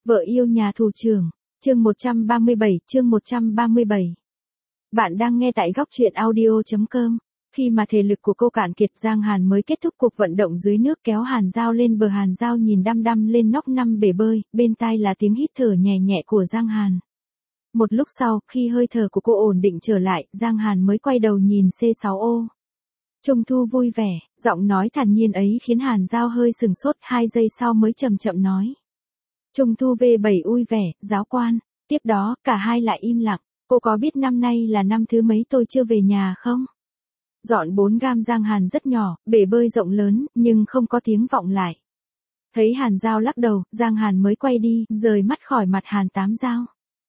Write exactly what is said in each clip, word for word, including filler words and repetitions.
Vợ yêu nhà thủ trưởng, chương một trăm ba mươi bảy, chương một trăm ba mươi bảy. Bạn đang nghe tại góc truyện audio chấm com. Khi mà thể lực của cô cạn kiệt, Giang Hàn mới kết thúc cuộc vận động dưới nước kéo Hàn Giao lên bờ. Hàn Giao nhìn đăm đăm lên nóc năm bể bơi, bên tai là tiếng hít thở nhẹ nhẹ của Giang Hàn. Một lúc sau, khi hơi thở của cô ổn định trở lại, Giang Hàn mới quay đầu nhìn xê sáu ô. Trung Thu vui vẻ, giọng nói thản nhiên ấy khiến Hàn Giao hơi sừng sốt, hai giây sau mới chậm chậm nói. Trung Thu vê bảy vui vẻ, giáo quan. Tiếp đó, cả hai lại im lặng. Cô có biết năm nay là năm thứ mấy tôi chưa về nhà không? Dọn bốn gam. Giang Hàn rất nhỏ, bể bơi rộng lớn, nhưng không có tiếng vọng lại. Thấy Hàn Giao lắc đầu, Giang Hàn mới quay đi, rời mắt khỏi mặt Hàn Tám Giao.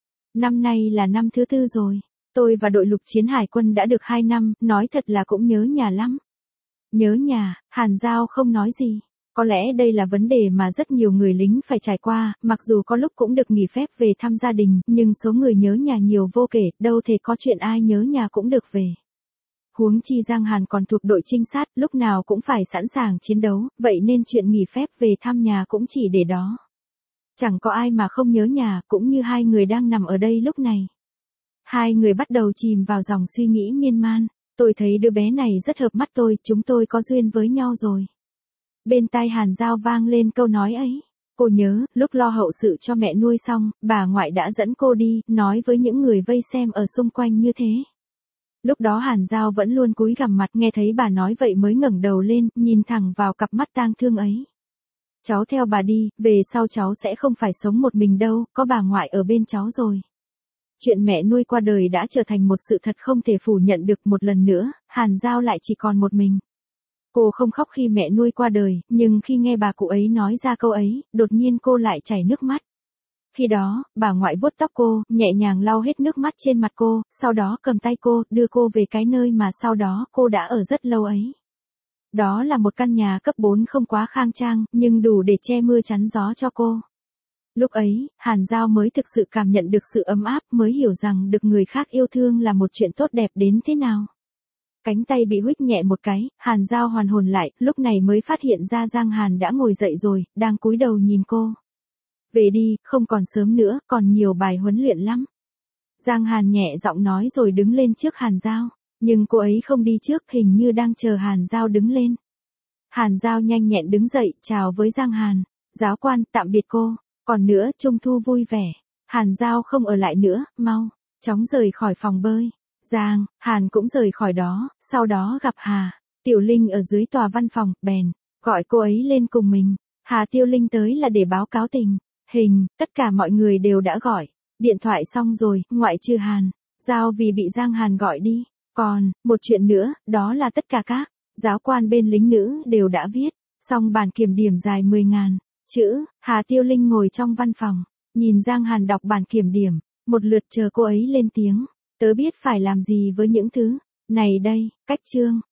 Năm nay là năm thứ tư rồi. Tôi và đội lục chiến hải quân đã được hai năm, nói thật là cũng nhớ nhà lắm. Nhớ nhà, Hàn Giao không nói gì. Có lẽ đây là vấn đề mà rất nhiều người lính phải trải qua, mặc dù có lúc cũng được nghỉ phép về thăm gia đình, nhưng số người nhớ nhà nhiều vô kể, đâu thể có chuyện ai nhớ nhà cũng được về. Huống chi Giang Hàn còn thuộc đội trinh sát, lúc nào cũng phải sẵn sàng chiến đấu, vậy nên chuyện nghỉ phép về thăm nhà cũng chỉ để đó. Chẳng có ai mà không nhớ nhà, cũng như hai người đang nằm ở đây lúc này. Hai người bắt đầu chìm vào dòng suy nghĩ miên man. Tôi thấy đứa bé này rất hợp mắt tôi, chúng tôi có duyên với nhau rồi. Bên tai Hàn Giao vang lên câu nói ấy. Cô nhớ, lúc lo hậu sự cho mẹ nuôi xong, bà ngoại đã dẫn cô đi, nói với những người vây xem ở xung quanh như thế. Lúc đó Hàn Giao vẫn luôn cúi gằm mặt, nghe thấy bà nói vậy mới ngẩng đầu lên, nhìn thẳng vào cặp mắt tang thương ấy. Cháu theo bà đi, về sau cháu sẽ không phải sống một mình đâu, có bà ngoại ở bên cháu rồi. Chuyện mẹ nuôi qua đời đã trở thành một sự thật không thể phủ nhận được. Một lần nữa, Hàn Giao lại chỉ còn một mình. Cô không khóc khi mẹ nuôi qua đời, nhưng khi nghe bà cụ ấy nói ra câu ấy, đột nhiên cô lại chảy nước mắt. Khi đó, bà ngoại vuốt tóc cô, nhẹ nhàng lau hết nước mắt trên mặt cô, sau đó cầm tay cô, đưa cô về cái nơi mà sau đó cô đã ở rất lâu ấy. Đó là một căn nhà cấp bốn không quá khang trang, nhưng đủ để che mưa chắn gió cho cô. Lúc ấy, Hàn Giao mới thực sự cảm nhận được sự ấm áp, mới hiểu rằng được người khác yêu thương là một chuyện tốt đẹp đến thế nào. Cánh tay bị huých nhẹ một cái, Hàn Giao hoàn hồn lại, lúc này mới phát hiện ra Giang Hàn đã ngồi dậy rồi, đang cúi đầu nhìn cô. Về đi, không còn sớm nữa, còn nhiều bài huấn luyện lắm. Giang Hàn nhẹ giọng nói rồi đứng lên trước Hàn Giao, nhưng cô ấy không đi trước, hình như đang chờ Hàn Giao đứng lên. Hàn Giao nhanh nhẹn đứng dậy, chào với Giang Hàn. Giáo quan, tạm biệt cô. Còn nữa, Trung Thu vui vẻ. Hàn Giao không ở lại nữa, mau, chóng rời khỏi phòng bơi. Giang, Hàn cũng rời khỏi đó, sau đó gặp Hà. Tiểu Linh ở dưới tòa văn phòng, bèn, gọi cô ấy lên cùng mình. Hà Tiêu Linh tới là để báo cáo tình hình, tất cả mọi người đều đã gọi. Điện thoại xong rồi, ngoại trừ Hàn. Giao vì bị Giang Hàn gọi đi. Còn, một chuyện nữa, đó là tất cả các giáo quan bên lính nữ đều đã viết xong bản kiểm điểm dài mười ngàn chữ. Hà Tiêu Linh ngồi trong văn phòng, nhìn Giang Hàn đọc bản kiểm điểm, một lượt chờ cô ấy lên tiếng. Tớ biết phải làm gì với những thứ này đây. Cách chương.